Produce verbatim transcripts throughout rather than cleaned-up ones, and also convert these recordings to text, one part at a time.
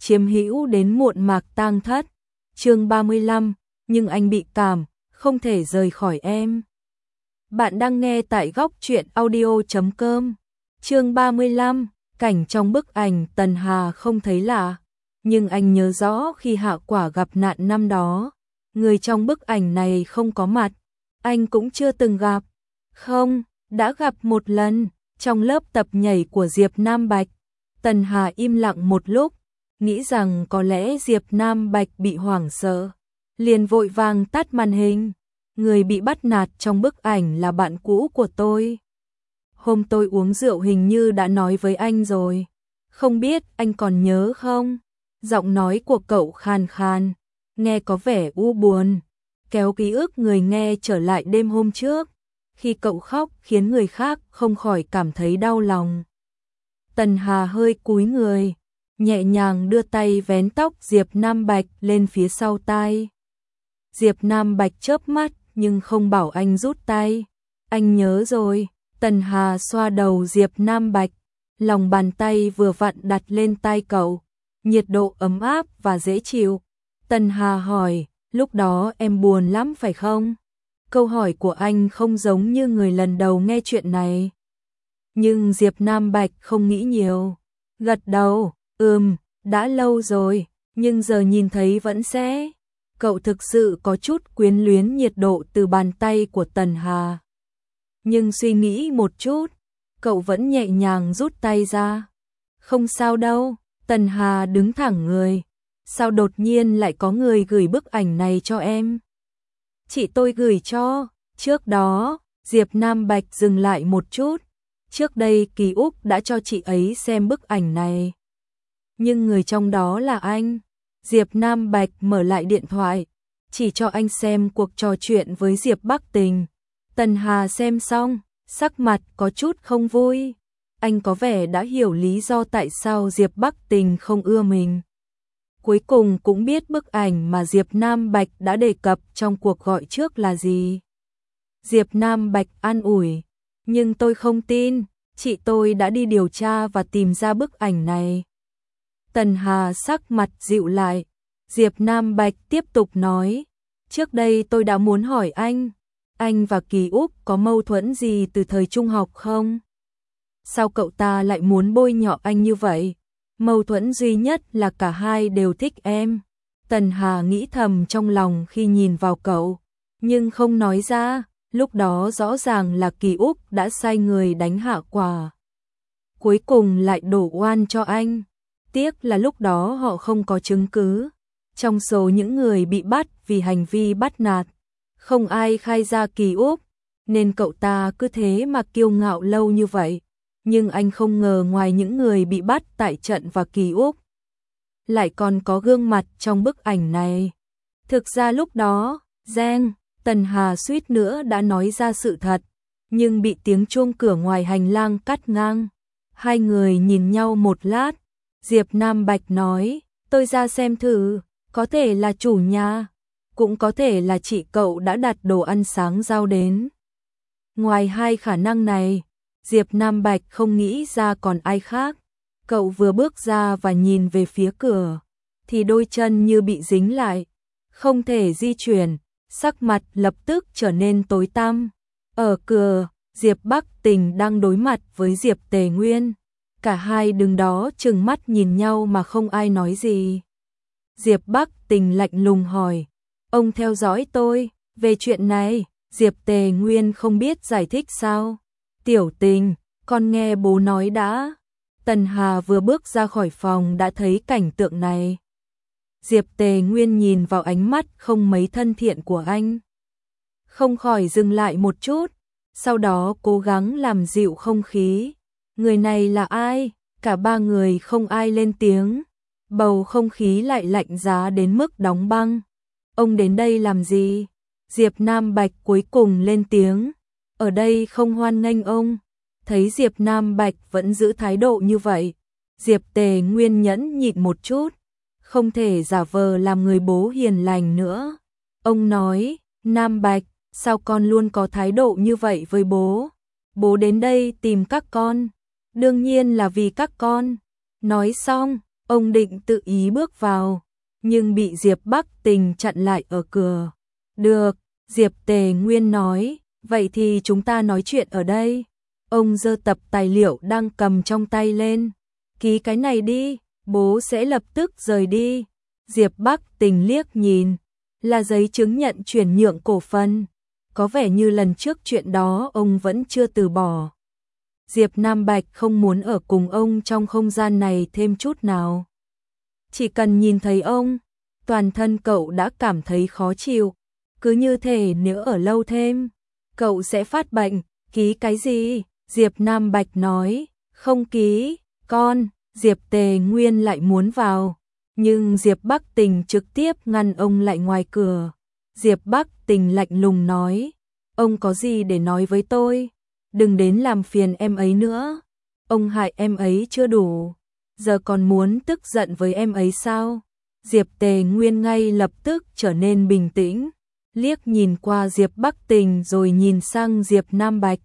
chiếm hữu đến muộn mạc tang thất. Chương ba mươi lăm, nhưng anh bị cảm, không thể rời khỏi em. Bạn đang nghe tại góc truyện audio chấm com. Chương ba mươi lăm, cảnh trong bức ảnh Tần Hà không thấy lạ, nhưng anh nhớ rõ khi Hạ Quả gặp nạn năm đó, người trong bức ảnh này không có mặt, anh cũng chưa từng gặp. Không, đã gặp một lần, trong lớp tập nhảy của Diệp Nam Bạch. Tần Hà im lặng một lúc, nghĩ rằng có lẽ Diệp Nam Bạch bị hoảng sợ, liền vội vàng tắt màn hình. Người bị bắt nạt trong bức ảnh là bạn cũ của tôi. Hôm tôi uống rượu hình như đã nói với anh rồi. Không biết anh còn nhớ không? Giọng nói của cậu khàn khàn, nghe có vẻ u buồn, kéo ký ức người nghe trở lại đêm hôm trước, khi cậu khóc khiến người khác không khỏi cảm thấy đau lòng. Tần Hà hơi cúi người, nhẹ nhàng đưa tay vén tóc Diệp Nam Bạch lên phía sau tai. Diệp Nam Bạch chớp mắt nhưng không bảo anh rút tay. Anh nhớ rồi. Tần Hà xoa đầu Diệp Nam Bạch, lòng bàn tay vừa vặn đặt lên tai cậu, nhiệt độ ấm áp và dễ chịu. Tần Hà hỏi, lúc đó em buồn lắm phải không? Câu hỏi của anh không giống như người lần đầu nghe chuyện này. Nhưng Diệp Nam Bạch không nghĩ nhiều, gật đầu, ừm, đã lâu rồi, nhưng giờ nhìn thấy vẫn sẽ. Cậu thực sự có chút quyến luyến nhiệt độ từ bàn tay của Tần Hà. Nhưng suy nghĩ một chút, cậu vẫn nhẹ nhàng rút tay ra. Không sao đâu, Tần Hà đứng thẳng người. Sao đột nhiên lại có người gửi bức ảnh này cho em? Chị tôi gửi cho. Trước đó, Diệp Nam Bạch dừng lại một chút. Trước đây Kỳ Úc đã cho chị ấy xem bức ảnh này. Nhưng người trong đó là anh. Diệp Nam Bạch mở lại điện thoại, chỉ cho anh xem cuộc trò chuyện với Diệp Bắc Tình. Tần Hà xem xong, sắc mặt có chút không vui. Anh có vẻ đã hiểu lý do tại sao Diệp Bắc Tình không ưa mình. Cuối cùng cũng biết bức ảnh mà Diệp Nam Bạch đã đề cập trong cuộc gọi trước là gì. Diệp Nam Bạch an ủi, nhưng tôi không tin, chị tôi đã đi điều tra và tìm ra bức ảnh này. Tần Hà sắc mặt dịu lại. Diệp Nam Bạch tiếp tục nói, trước đây tôi đã muốn hỏi anh, anh và Kỳ Úc có mâu thuẫn gì từ thời trung học không? Sao cậu ta lại muốn bôi nhọ anh như vậy? Mâu thuẫn duy nhất là cả hai đều thích em. Tần Hà nghĩ thầm trong lòng khi nhìn vào cậu, nhưng không nói ra. Lúc đó rõ ràng là Kỳ Úc đã sai người đánh Hạ Quả, cuối cùng lại đổ oan cho anh. Tiếc là lúc đó họ không có chứng cứ. Trong số những người bị bắt vì hành vi bắt nạt, không ai khai ra Kỳ Úc, nên cậu ta cứ thế mà kiêu ngạo lâu như vậy. Nhưng anh không ngờ ngoài những người bị bắt tại trận và Kỳ Úc, lại còn có gương mặt trong bức ảnh này. Thực ra lúc đó, Giang, Tần Hà suýt nữa đã nói ra sự thật, nhưng bị tiếng chuông cửa ngoài hành lang cắt ngang. Hai người nhìn nhau một lát, Diệp Nam Bạch nói, tôi ra xem thử, có thể là chủ nhà, cũng có thể là chị cậu đã đặt đồ ăn sáng giao đến. Ngoài hai khả năng này, Diệp Nam Bạch không nghĩ ra còn ai khác. Cậu vừa bước ra và nhìn về phía cửa, thì đôi chân như bị dính lại, không thể di chuyển, sắc mặt lập tức trở nên tối tăm. Ở cửa, Diệp Bắc Tình đang đối mặt với Diệp Tề Nguyên. Cả hai đứng đó trừng mắt nhìn nhau mà không ai nói gì. Diệp Bắc Tình lạnh lùng hỏi, ông theo dõi tôi, về chuyện này, Diệp Tề Nguyên không biết giải thích sao. Tiểu Tình, con nghe bố nói đã. Tần Hà vừa bước ra khỏi phòng đã thấy cảnh tượng này. Diệp Tề Nguyên nhìn vào ánh mắt không mấy thân thiện của anh, không khỏi dừng lại một chút, sau đó cố gắng làm dịu không khí. Người này là ai? Cả ba người không ai lên tiếng. Bầu không khí lại lạnh giá đến mức đóng băng. Ông đến đây làm gì? Diệp Nam Bạch cuối cùng lên tiếng. Ở đây không hoan nghênh ông. Thấy Diệp Nam Bạch vẫn giữ thái độ như vậy, Diệp Tề Nguyên nhẫn nhịn một chút, không thể giả vờ làm người bố hiền lành nữa. Ông nói, Nam Bạch, sao con luôn có thái độ như vậy với bố? Bố đến đây tìm các con, đương nhiên là vì các con. Nói xong, Ông định tự ý bước vào, nhưng bị Diệp Bắc Tình chặn lại ở cửa. Được, Diệp Tề Nguyên nói, vậy thì chúng ta nói chuyện ở đây. Ông giơ tập tài liệu đang cầm trong tay lên. Ký cái này đi, bố sẽ lập tức rời đi. Diệp Bắc Tình liếc nhìn, là giấy chứng nhận chuyển nhượng cổ phần. Có vẻ như lần trước chuyện đó ông vẫn chưa từ bỏ. Diệp Nam Bạch không muốn ở cùng ông trong không gian này thêm chút nào. Chỉ cần nhìn thấy ông, toàn thân cậu đã cảm thấy khó chịu. Cứ như thể nếu ở lâu thêm, cậu sẽ phát bệnh. Ký cái gì? Diệp Nam Bạch nói, không ký, con. Diệp Tề Nguyên lại muốn vào, nhưng Diệp Bắc Tình trực tiếp ngăn ông lại ngoài cửa. Diệp Bắc Tình lạnh lùng nói, ông có gì để nói với tôi? Đừng đến làm phiền em ấy nữa. Ông hại em ấy chưa đủ, giờ còn muốn tức giận với em ấy sao? Diệp Tề Nguyên ngay lập tức trở nên bình tĩnh, liếc nhìn qua Diệp Bắc Tình rồi nhìn sang Diệp Nam Bạch.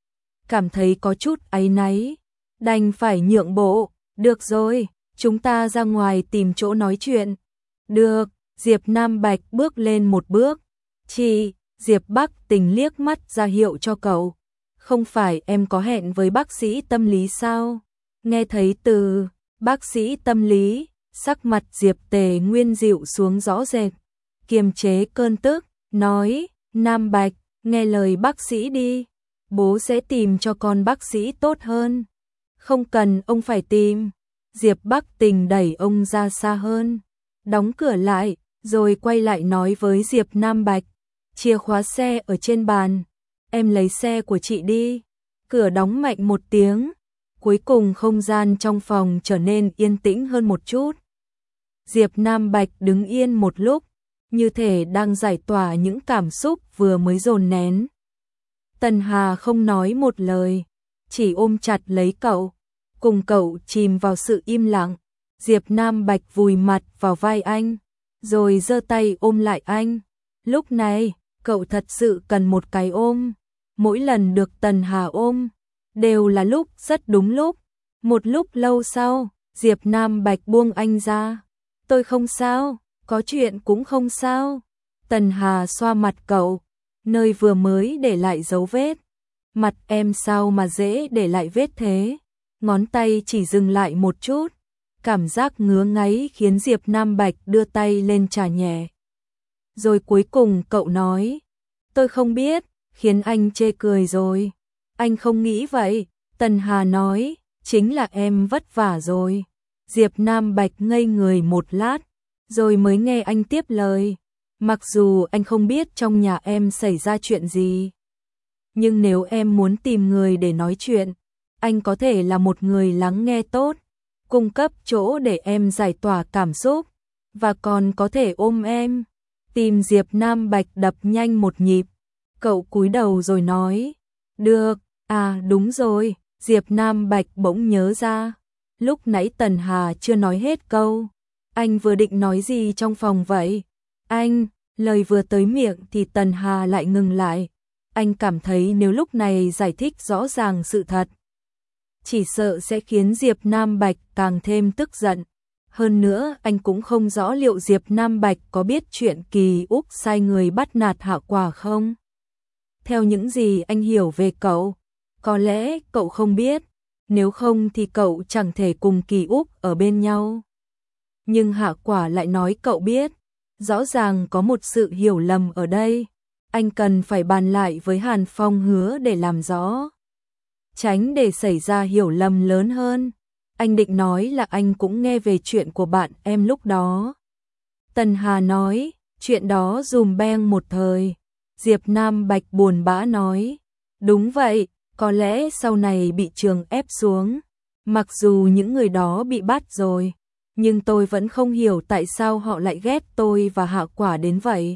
Cảm thấy có chút áy náy, đành phải nhượng bộ. Được rồi, chúng ta ra ngoài tìm chỗ nói chuyện. Được, Diệp Nam Bạch bước lên một bước. Chị, Diệp Bắc Tình liếc mắt ra hiệu cho cậu. Không phải em có hẹn với bác sĩ tâm lý sao? Nghe thấy từ bác sĩ tâm lý, sắc mặt Diệp Tề Nguyên dịu xuống rõ rệt. Kiềm chế cơn tức, nói, Nam Bạch, nghe lời bác sĩ đi. Bố sẽ tìm cho con bác sĩ tốt hơn. Không cần ông phải tìm. Diệp Bắc Tình đẩy ông ra xa hơn, đóng cửa lại, rồi quay lại nói với Diệp Nam Bạch. Chìa khóa xe ở trên bàn, em lấy xe của chị đi. Cửa đóng mạnh một tiếng, cuối cùng không gian trong phòng trở nên yên tĩnh hơn một chút. Diệp Nam Bạch đứng yên một lúc, như thể đang giải tỏa những cảm xúc vừa mới dồn nén. Tần Hà không nói một lời, chỉ ôm chặt lấy cậu, cùng cậu chìm vào sự im lặng. Diệp Nam Bạch vùi mặt vào vai anh, rồi giơ tay ôm lại anh. Lúc này, cậu thật sự cần một cái ôm. Mỗi lần được Tần Hà ôm, đều là lúc rất đúng lúc. Một lúc lâu sau, Diệp Nam Bạch buông anh ra. Tôi không sao, có chuyện cũng không sao. Tần Hà xoa mặt cậu, nơi vừa mới để lại dấu vết. Mặt em sao mà dễ để lại vết thế? Ngón tay chỉ dừng lại một chút. Cảm giác ngứa ngáy khiến Diệp Nam Bạch đưa tay lên chà nhẹ. Rồi cuối cùng cậu nói, tôi không biết, khiến anh chê cười rồi. Anh không nghĩ vậy. Tần Hà nói, chính là em vất vả rồi. Diệp Nam Bạch ngây người một lát, rồi mới nghe anh tiếp lời. Mặc dù anh không biết trong nhà em xảy ra chuyện gì, nhưng nếu em muốn tìm người để nói chuyện, anh có thể là một người lắng nghe tốt, cung cấp chỗ để em giải tỏa cảm xúc, và còn có thể ôm em. Tim Diệp Nam Bạch đập nhanh một nhịp. Cậu cúi đầu rồi nói, được, à đúng rồi. Diệp Nam Bạch bỗng nhớ ra, lúc nãy Tần Hà chưa nói hết câu. Anh vừa định nói gì trong phòng vậy? Anh, lời vừa tới miệng thì Tần Hà lại ngừng lại. Anh cảm thấy nếu lúc này giải thích rõ ràng sự thật, chỉ sợ sẽ khiến Diệp Nam Bạch càng thêm tức giận. Hơn nữa anh cũng không rõ liệu Diệp Nam Bạch có biết chuyện Kỳ Úc sai người bắt nạt Hạ Quả không? Theo những gì anh hiểu về cậu, có lẽ cậu không biết, nếu không thì cậu chẳng thể cùng Kỳ Úc ở bên nhau. Nhưng Hạ Quả lại nói cậu biết, rõ ràng có một sự hiểu lầm ở đây. Anh cần phải bàn lại với Hàn Phong Hứa để làm rõ, tránh để xảy ra hiểu lầm lớn hơn. Anh định nói là anh cũng nghe về chuyện của bạn em lúc đó. Tần Hà nói, chuyện đó dùm beng một thời. Diệp Nam Bạch buồn bã nói, đúng vậy, có lẽ sau này bị trường ép xuống. Mặc dù những người đó bị bắt rồi, nhưng tôi vẫn không hiểu tại sao họ lại ghét tôi và Hạ Quả đến vậy.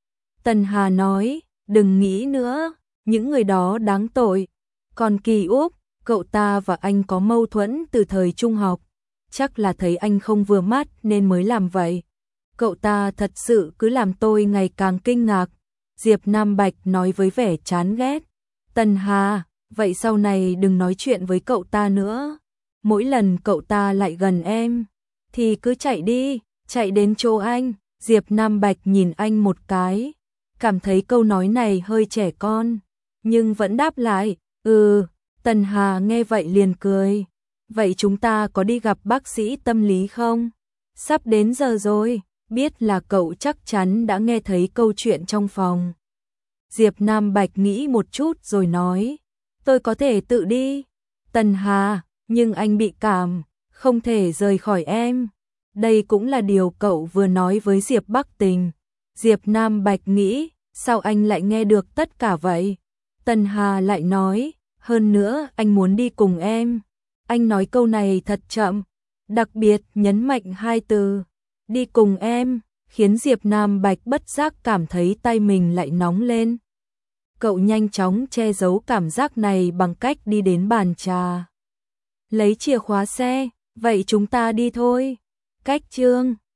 Tần Hà nói, đừng nghĩ nữa, những người đó đáng tội. Còn Kỳ Úc, cậu ta và anh có mâu thuẫn từ thời trung học, chắc là thấy anh không vừa mắt nên mới làm vậy. Cậu ta thật sự cứ làm tôi ngày càng kinh ngạc. Diệp Nam Bạch nói với vẻ chán ghét. Tần Hà, vậy sau này đừng nói chuyện với cậu ta nữa. Mỗi lần cậu ta lại gần em, thì cứ chạy đi, chạy đến chỗ anh. Diệp Nam Bạch nhìn anh một cái, cảm thấy câu nói này hơi trẻ con, nhưng vẫn đáp lại, ừ. Tần Hà nghe vậy liền cười, vậy chúng ta có đi gặp bác sĩ tâm lý không? Sắp đến giờ rồi, biết là cậu chắc chắn đã nghe thấy câu chuyện trong phòng. Diệp Nam Bạch nghĩ một chút rồi nói, tôi có thể tự đi. Tần Hà, nhưng anh bị cảm, không thể rời khỏi em. Đây cũng là điều cậu vừa nói với Diệp Bắc Tình. Diệp Nam Bạch nghĩ, sao anh lại nghe được tất cả vậy? Tần Hà lại nói, hơn nữa anh muốn đi cùng em. Anh nói câu này thật chậm, đặc biệt nhấn mạnh hai từ, đi cùng em, khiến Diệp Nam Bạch bất giác cảm thấy tay mình lại nóng lên. Cậu nhanh chóng che giấu cảm giác này bằng cách đi đến bàn trà. Lấy chìa khóa xe, vậy chúng ta đi thôi. Cách chương